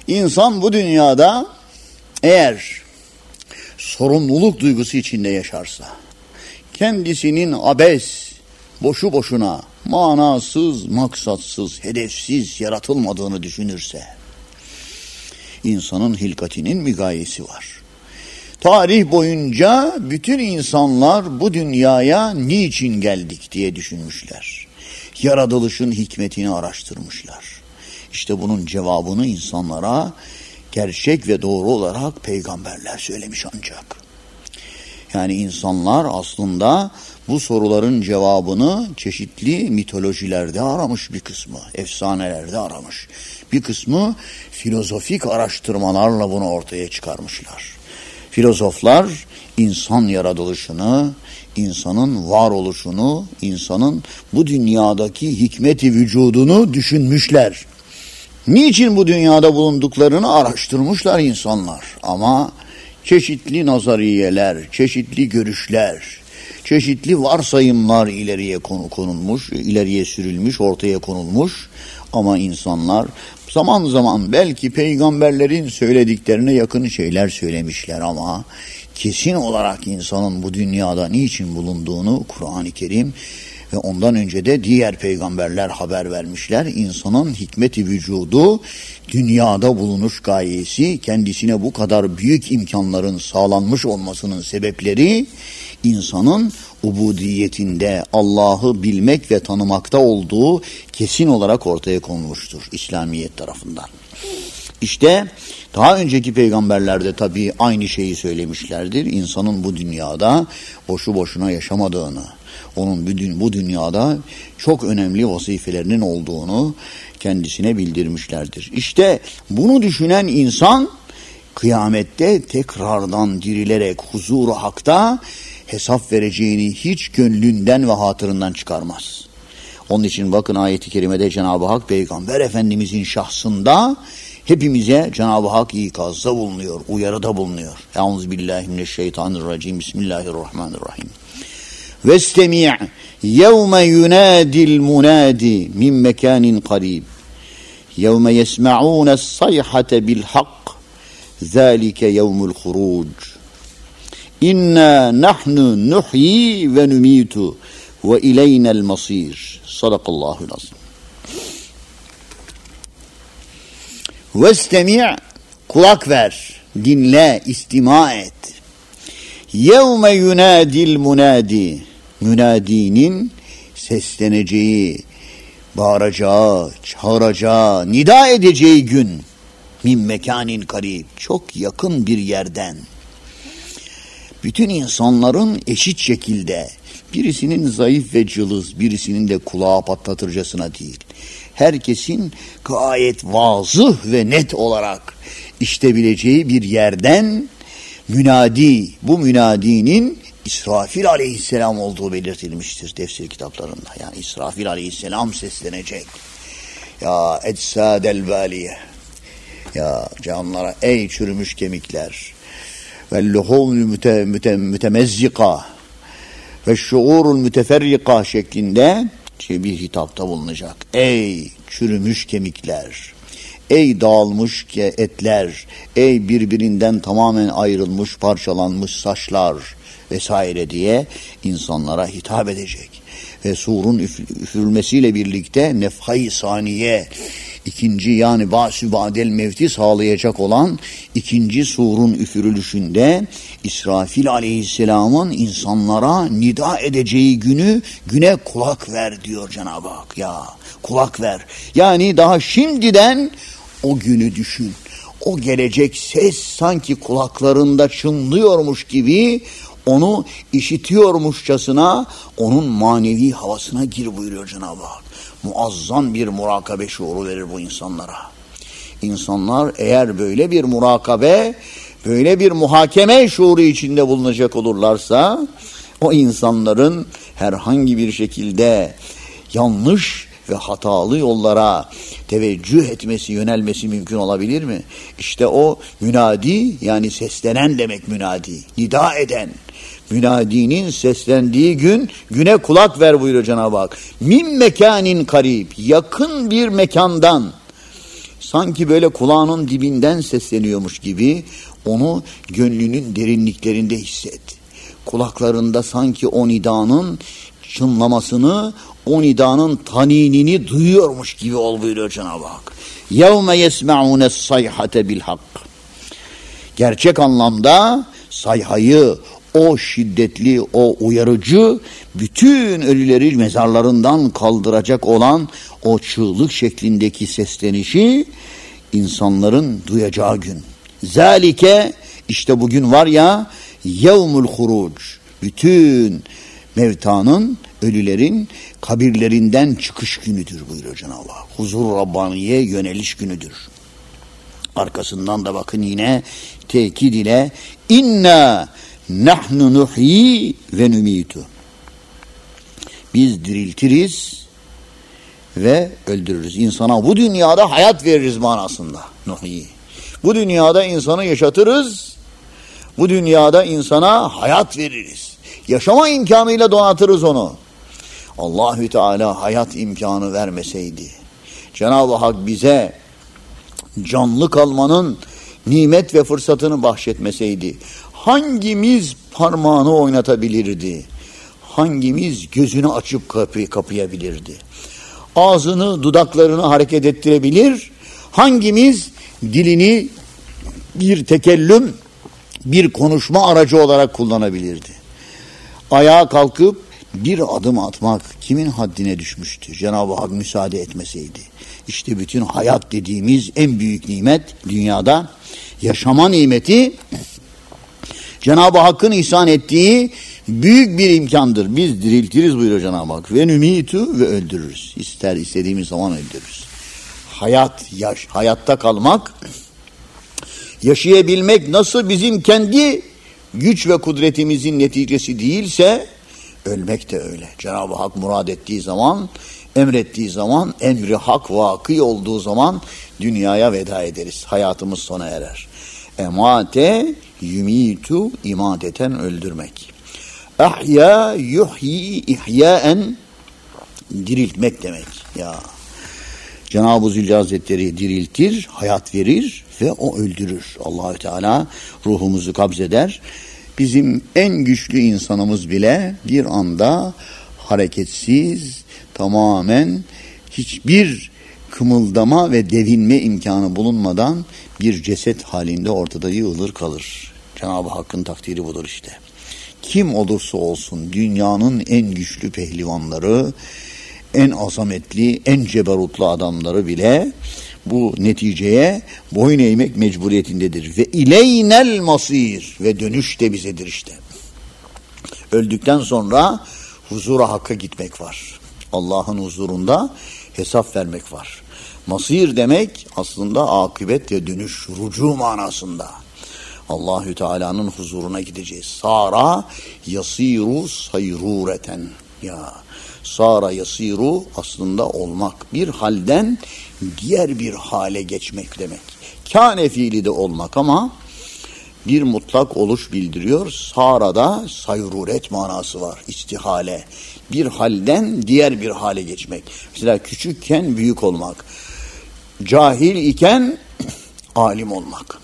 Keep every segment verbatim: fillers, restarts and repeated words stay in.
İnsan bu dünyada eğer sorumluluk duygusu içinde yaşarsa, kendisinin abes, boşu boşuna, manasız, maksatsız, hedefsiz yaratılmadığını düşünürse, insanın hilkatinin bir gayesi var. Tarih boyunca bütün insanlar bu dünyaya niçin geldik diye düşünmüşler. Yaratılışın hikmetini araştırmışlar. İşte bunun cevabını insanlara gerçek ve doğru olarak peygamberler söylemiş ancak. Yani insanlar aslında bu soruların cevabını çeşitli mitolojilerde aramış bir kısmı, efsanelerde aramış. Bir kısmı filozofik araştırmalarla bunu ortaya çıkarmışlar. Filozoflar insan yaratılışını, insanın varoluşunu, insanın bu dünyadaki hikmeti vücudunu düşünmüşler. Niçin bu dünyada bulunduklarını araştırmışlar insanlar. Ama çeşitli nazariyeler, çeşitli görüşler, çeşitli varsayımlar ileriye konulmuş, ileriye sürülmüş, ortaya konulmuş. Ama insanlar zaman zaman belki peygamberlerin söylediklerine yakın şeyler söylemişler ama kesin olarak insanın bu dünyada niçin bulunduğunu Kur'an-ı Kerim ve ondan önce de diğer peygamberler haber vermişler. İnsanın hikmeti vücudu, dünyada bulunuş gayesi, kendisine bu kadar büyük imkanların sağlanmış olmasının sebepleri, insanın ubudiyetinde Allah'ı bilmek ve tanımakta olduğu kesin olarak ortaya konmuştur İslamiyet tarafından. İşte daha önceki peygamberler de tabii aynı şeyi söylemişlerdir. İnsanın bu dünyada boşu boşuna yaşamadığını, onun bu dünyada çok önemli vazifelerinin olduğunu kendisine bildirmişlerdir. İşte bunu düşünen insan kıyamette tekrardan dirilerek huzur-u hakta hesap vereceğini hiç gönlünden ve hatırından çıkarmaz. Onun için bakın ayet-i kerimede Cenab-ı Hak Peygamber Efendimizin şahsında hepimize Cenab-ı Hak ikazda bulunuyor, uyarıda bulunuyor. Euzubillahimineşşeytanirracim. Bismillahirrahmanirrahim. Vestemi' yevme yunadil munadi min mekanin qarib. Yevme yesma'unes sayhate bil hak. Zalike yevmul huruc. İnna nahnu nuhyi ve numitu ve ileynel masir. Sadakallahul azim. Vestemi' kulak ver, dinle, istima et. Yevme yunadil munadi, münadinin sesleneceği, bağıracağı, çağıracağı, nida edeceği gün. Min mekanin karib, çok yakın bir yerden. Bütün insanların eşit şekilde, birisinin zayıf ve cılız, birisinin de kulağı patlatırcasına değil. Herkesin gayet vazıh ve net olarak işitebileceği bir yerden münadi, bu münadinin İsrafil aleyhisselam olduğu belirtilmiştir tefsir kitaplarında. Yani İsrafil aleyhisselam seslenecek. Ya ecsadel valiye, ya canlara ey çürümüş kemikler, ve luhumul müte, müte, mütemezzika ve şuurul müteferrika şeklinde şey bir hitapta bulunacak. Ey çürümüş kemikler, ey dağılmış etler, ey birbirinden tamamen ayrılmış, parçalanmış saçlar vesaire diye insanlara hitap edecek. Ve surun üf- üfürülmesiyle birlikte nefhai saniye, ikinci yani ba'sü ba'del mevti sağlayacak olan ikinci surun üfürülüşünde İsrafil aleyhisselamın insanlara nida edeceği günü, güne kulak ver diyor Cenab-ı Hak. Ya kulak ver. Yani daha şimdiden o günü düşün. O gelecek ses sanki kulaklarında çınlıyormuş gibi onu işitiyormuşçasına onun manevi havasına gir buyuruyor Cenab-ı Hak. Muazzam bir murakabe şuuru verir bu insanlara. İnsanlar eğer böyle bir murakabe, böyle bir muhakeme şuuru içinde bulunacak olurlarsa, o insanların herhangi bir şekilde yanlış ve hatalı yollara teveccüh etmesi, yönelmesi mümkün olabilir mi? İşte o münadi, yani seslenen demek münadi, nida eden. Münadinin seslendiği gün, güne kulak ver buyuruyor Cenab-ı Hak. Min mekanin karib, yakın bir mekandan sanki böyle kulağının dibinden sesleniyormuş gibi onu gönlünün derinliklerinde hisset. Kulaklarında sanki o nidanın çınlamasını, o nidanın taninini duyuyormuş gibi ol buyuruyor Cenab-ı Hak. يَوْمَ يَسْمَعُونَ الصَّيْحَةَ بِالْحَقِّ. Gerçek anlamda sayhayı, o şiddetli, o uyarıcı, bütün ölüleri mezarlarından kaldıracak olan o çığlık şeklindeki seslenişi insanların duyacağı gün. Zalike, işte bugün var ya, yevmul huruc. Bütün mevtanın, ölülerin kabirlerinden çıkış günüdür buyuruyor Cenab-ı Hak. Huzur Rabbaniye yöneliş günüdür. Arkasından da bakın yine tekid ile inna nahnu nuhyi ve numitu. Biz diriltiriz ve öldürürüz. İnsana bu dünyada hayat veririz manasında. Nuhyi. Bu dünyada insanı yaşatırız. Bu dünyada insana hayat veririz. Yaşama imkanıyla donatırız onu. Allahü Teala hayat imkanı vermeseydi, Cenab-ı Hak bize canlı kalmanın nimet ve fırsatını bahşetmeseydi, hangimiz parmağını oynatabilirdi? Hangimiz gözünü açıp kapıyı kapayabilirdi? Ağzını, dudaklarını hareket ettirebilir? Hangimiz dilini bir tekellüm, bir konuşma aracı olarak kullanabilirdi? Ayağa kalkıp bir adım atmak kimin haddine düşmüştü? Cenab-ı Hak müsaade etmeseydi. İşte bütün hayat dediğimiz en büyük nimet dünyada, yaşama nimeti, Cenab-ı Hakk'ın ihsan ettiği büyük bir imkandır. Biz diriltiriz buyuruyor Cenab-ı Hak. Ve nümitu ve öldürürüz. İster istediğimiz zaman öldürürüz. Hayat, yaş, hayatta kalmak, yaşayabilmek nasıl bizim kendi güç ve kudretimizin neticesi değilse, ölmek de öyle. Cenab-ı Hak murad ettiği zaman, emrettiği zaman, emri hak vakı olduğu zaman dünyaya veda ederiz. Hayatımız sona erer. Emate yumitu, imateten öldürmek. Ahya yuhyi ihyaen, diriltmek demek. Ya Cenab-ı Zülcelal Hazretleri diriltir, hayat verir ve o öldürür. Allahü Teala ruhumuzu kabzeder. Bizim en güçlü insanımız bile bir anda hareketsiz, tamamen hiçbir kımıldama ve devinme imkanı bulunmadan bir ceset halinde ortada yığılır kalır. Cenab-ı Hakk'ın takdiri budur işte. Kim olursa olsun dünyanın en güçlü pehlivanları, en azametli, en ceberutlu adamları bile bu neticeye boyun eğmek mecburiyetindedir. Ve ileynel masir, ve dönüş de bizedir işte. Öldükten sonra huzura Hakk'a gitmek var. Allah'ın huzurunda hesap vermek var. Masir demek aslında akıbet ve dönüş, rucu manasında. Allahü Teala'nın huzuruna gideceğiz. Sara yasiru sayrureten. Ya sara yasiru aslında olmak, bir halden diğer bir hale geçmek demek. Kâne fiili de olmak ama bir mutlak oluş bildiriyor. Sara'da sayruret manası var. İstihale. Bir halden diğer bir hale geçmek. Mesela küçükken büyük olmak. Cahil iken alim olmak.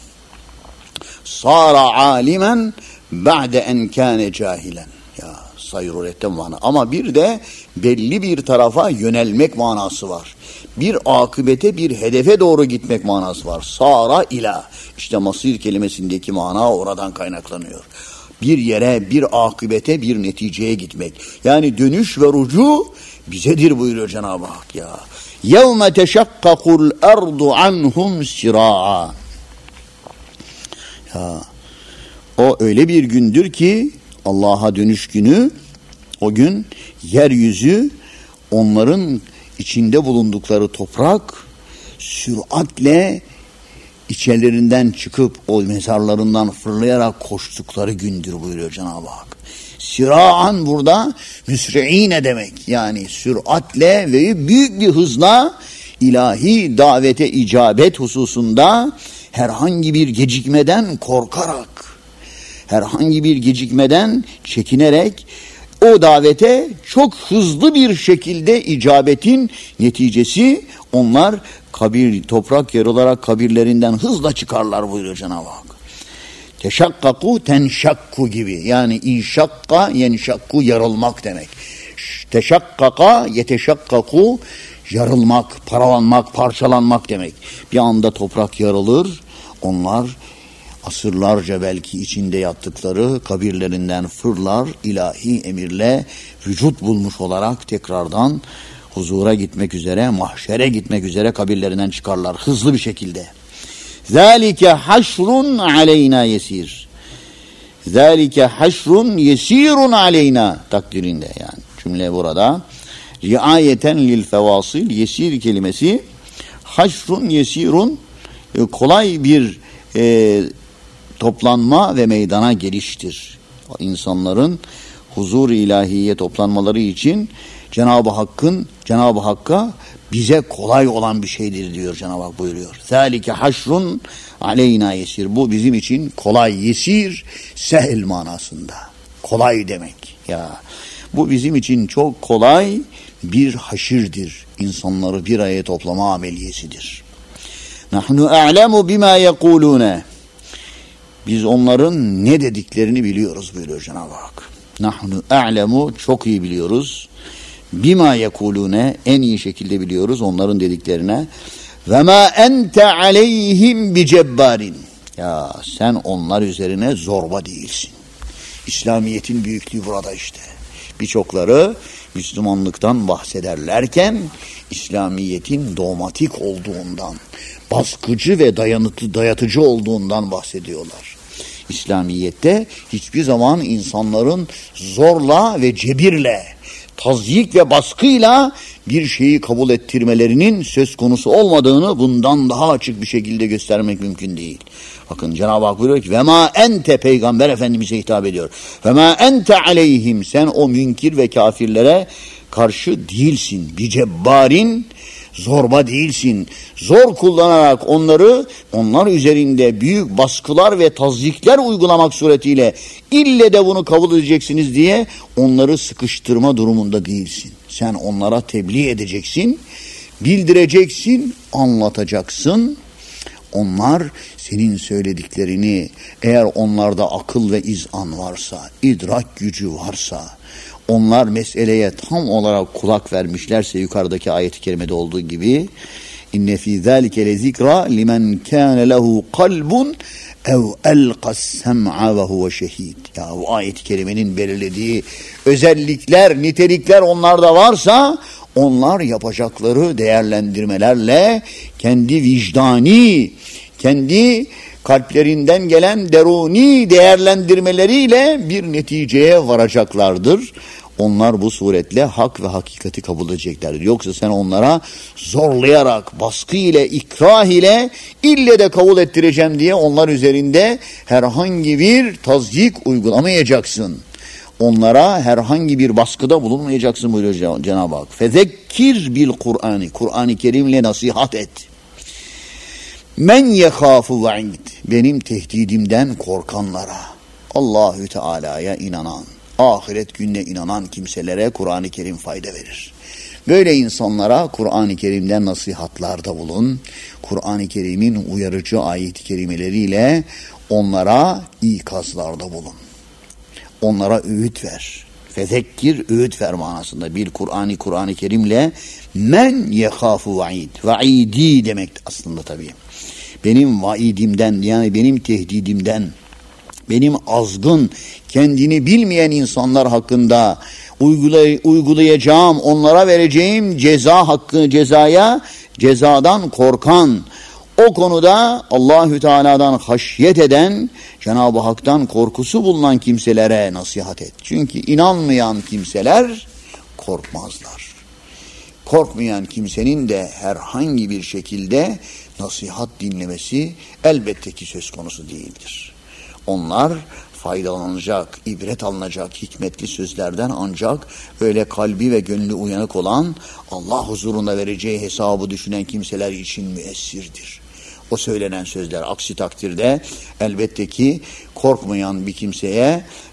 Sara alimen ba'de en kâne cahilen. Ya sayruretten mana. Ama bir de belli bir tarafa yönelmek manası var. Bir akıbete, bir hedefe doğru gitmek manası var. Sara ila. İşte masir kelimesindeki mana oradan kaynaklanıyor. Bir yere, bir akıbete, bir neticeye gitmek. Yani dönüş ve rucu bizedir buyuruyor Cenab-ı Hak ya. يَوْمَ تَشَقَّقُ الْأَرْضُ عَنْهُمْ سِرَاعًا. Ya, o öyle bir gündür ki Allah'a dönüş günü, o gün yeryüzü onların içinde bulundukları toprak süratle içerilerinden çıkıp o mezarlarından fırlayarak koştukları gündür buyuruyor Cenab-ı Hak. Siraan burada müsri'ine demek. Yani süratle ve büyük bir hızla ilahi davete icabet hususunda herhangi bir gecikmeden korkarak, herhangi bir gecikmeden çekinerek o davete çok hızlı bir şekilde icabetin neticesi onlar kabir, toprak yarılarak kabirlerinden hızla çıkarlar buyuruyor Cenab-ı Hak. Teşakkaku tenşakku gibi. Yani inşakka yenşakku yarılmak demek. Teşakkaka yeteşakkaku yarılmak, paralanmak, parçalanmak demek. Bir anda toprak yarılır. Onlar asırlarca belki içinde yattıkları kabirlerinden fırlar, ilahi emirle vücut bulmuş olarak tekrardan huzura gitmek üzere, mahşere gitmek üzere kabirlerinden çıkarlar hızlı bir şekilde. Zalike haşrun aleyna yesir. Zalike haşrun yesirun aleyna takdirinde yani cümle burada. Riayeten lil fevasil yesir kelimesi haşrun yesirun kolay bir e, toplanma ve meydana geliştir. İnsanların huzur-u ilahiye toplanmaları için Cenab-ı Hakk'ın Cenab-ı Hakk'a bize kolay olan bir şeydir diyor Cenab-ı Hak buyuruyor. Zalike haşrun aleyna yesir. Bu bizim için kolay, yesir, sehl manasında. Kolay demek. Ya bu bizim için çok kolay bir haşirdir. İnsanları bir araya toplama ameliyesidir. Nahnu a'lemu bima yekulune. Biz onların ne dediklerini biliyoruz buyuruyor Cenab-ı Hak. Nahnu a'lemu çok iyi biliyoruz. Bima yekulune en iyi şekilde biliyoruz onların dediklerine. Ve ma ente aleyhim bicebbarin. Ya sen onlar üzerine zorba değilsin. İslamiyet'in büyüklüğü burada işte. Birçokları Müslümanlıktan bahsederlerken İslamiyet'in dogmatik olduğundan, baskıcı ve dayanıtı, dayatıcı olduğundan bahsediyorlar. İslamiyet'te hiçbir zaman insanların zorla ve cebirle, tazyik ve baskıyla bir şeyi kabul ettirmelerinin söz konusu olmadığını bundan daha açık bir şekilde göstermek mümkün değil. Bakın Cenab-ı Hak buyuruyor ki ve ma ente peygamber efendimize hitap ediyor. Ve ma ente aleyhim sen o münkir ve kafirlere karşı değilsin. Bir cebbarin zorba değilsin. Zor kullanarak onları onlar üzerinde büyük baskılar ve tazyikler uygulamak suretiyle ille de bunu kabul edeceksiniz diye onları sıkıştırma durumunda değilsin. Sen onlara tebliğ edeceksin, bildireceksin, anlatacaksın. Onlar senin söylediklerini eğer onlarda akıl ve izan varsa, idrak gücü varsa, onlar meseleye tam olarak kulak vermişlerse yukarıdaki ayet-i kerimede olduğu gibi inne fî zâlike lezikra limen kâne lehu kalbun ev elqas sem'a ve huve şehîd. Ya bu ayet-i kerimenin belirlediği özellikler, nitelikler onlarda varsa onlar yapacakları değerlendirmelerle kendi vicdani, kendi kalplerinden gelen deruni değerlendirmeleriyle bir neticeye varacaklardır. Onlar bu suretle hak ve hakikati kabul edeceklerdir. Yoksa sen onlara zorlayarak, baskı ile, ikrah ile ille de kabul ettireceğim diye onlar üzerinde herhangi bir tazyik uygulamayacaksın. Onlara herhangi bir baskıda bulunmayacaksın buyuruyor Cenab-ı Hak. Fezekkir bil Kur'an'ı, Kur'an-ı Kerim'le nasihat et. Men yekhafu va'id, benim tehdidimden korkanlara, Allahü Teala'ya inanan, ahiret gününe inanan kimselere Kur'an-ı Kerim fayda verir. Böyle insanlara Kur'an-ı Kerim'den nasihatlarda bulun. Kur'an-ı Kerim'in uyarıcı ayet-i kerimeleriyle onlara ikazlarda bulun. Onlara öğüt ver. Fezekkir, öğüt ver manasında. Bir Kur'an-ı Kur'an-ı Kerim'le men yekhafu va'id. Va'idi demek aslında tabii. Benim vaidimden yani benim tehdidimden, benim azgın, kendini bilmeyen insanlar hakkında uygulay- uygulayacağım, onlara vereceğim ceza hakkı, cezaya, cezadan korkan, o konuda Allahü Teala'dan haşyet eden, Cenab-ı Hak'tan korkusu bulunan kimselere nasihat et. Çünkü inanmayan kimseler korkmazlar. Korkmayan kimsenin de herhangi bir şekilde nasihat dinlemesi elbette ki söz konusu değildir. Onlar faydalanacak, ibret alınacak hikmetli sözlerden ancak öyle kalbi ve gönlü uyanık olan, Allah huzurunda vereceği hesabı düşünen kimseler için müessirdir. O söylenen sözler, aksi takdirde elbette ki korkmayan bir kimseye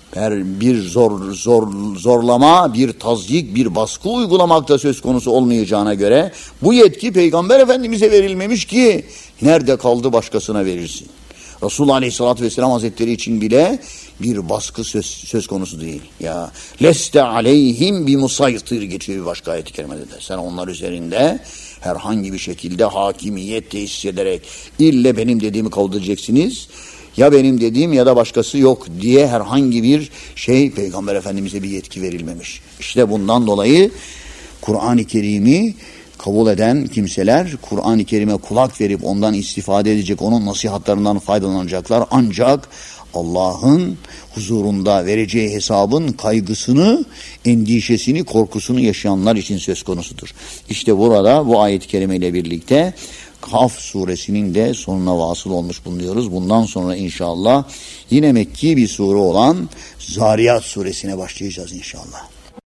Her bir zor, zor, zorlama, bir tazyik, bir baskı uygulamakta söz konusu olmayacağına göre bu yetki Peygamber Efendimiz'e verilmemiş ki nerede kaldı başkasına verirsin. Resulullah Aleyhisselatü Vesselam Hazretleri için bile bir baskı söz, söz konusu değil. Ya leste aleyhim bi musaytir geçiyor bir başka ayet-i kerimede de. Sen onlar üzerinde herhangi bir şekilde hakimiyet tesis ederek ille benim dediğimi kaldıracaksınız. Ya benim dediğim ya da başkası yok diye herhangi bir şey Peygamber Efendimiz'e bir yetki verilmemiş. İşte bundan dolayı Kur'an-ı Kerim'i kabul eden kimseler Kur'an-ı Kerim'e kulak verip ondan istifade edecek, onun nasihatlarından faydalanacaklar. Ancak Allah'ın huzurunda vereceği hesabın kaygısını, endişesini, korkusunu yaşayanlar için söz konusudur. İşte burada bu ayet-i kerime ile birlikte Kaf suresinin de sonuna vasıl olmuş bulunuyoruz. Bundan sonra inşallah yine Mekki bir sure olan Zariyat suresine başlayacağız inşallah.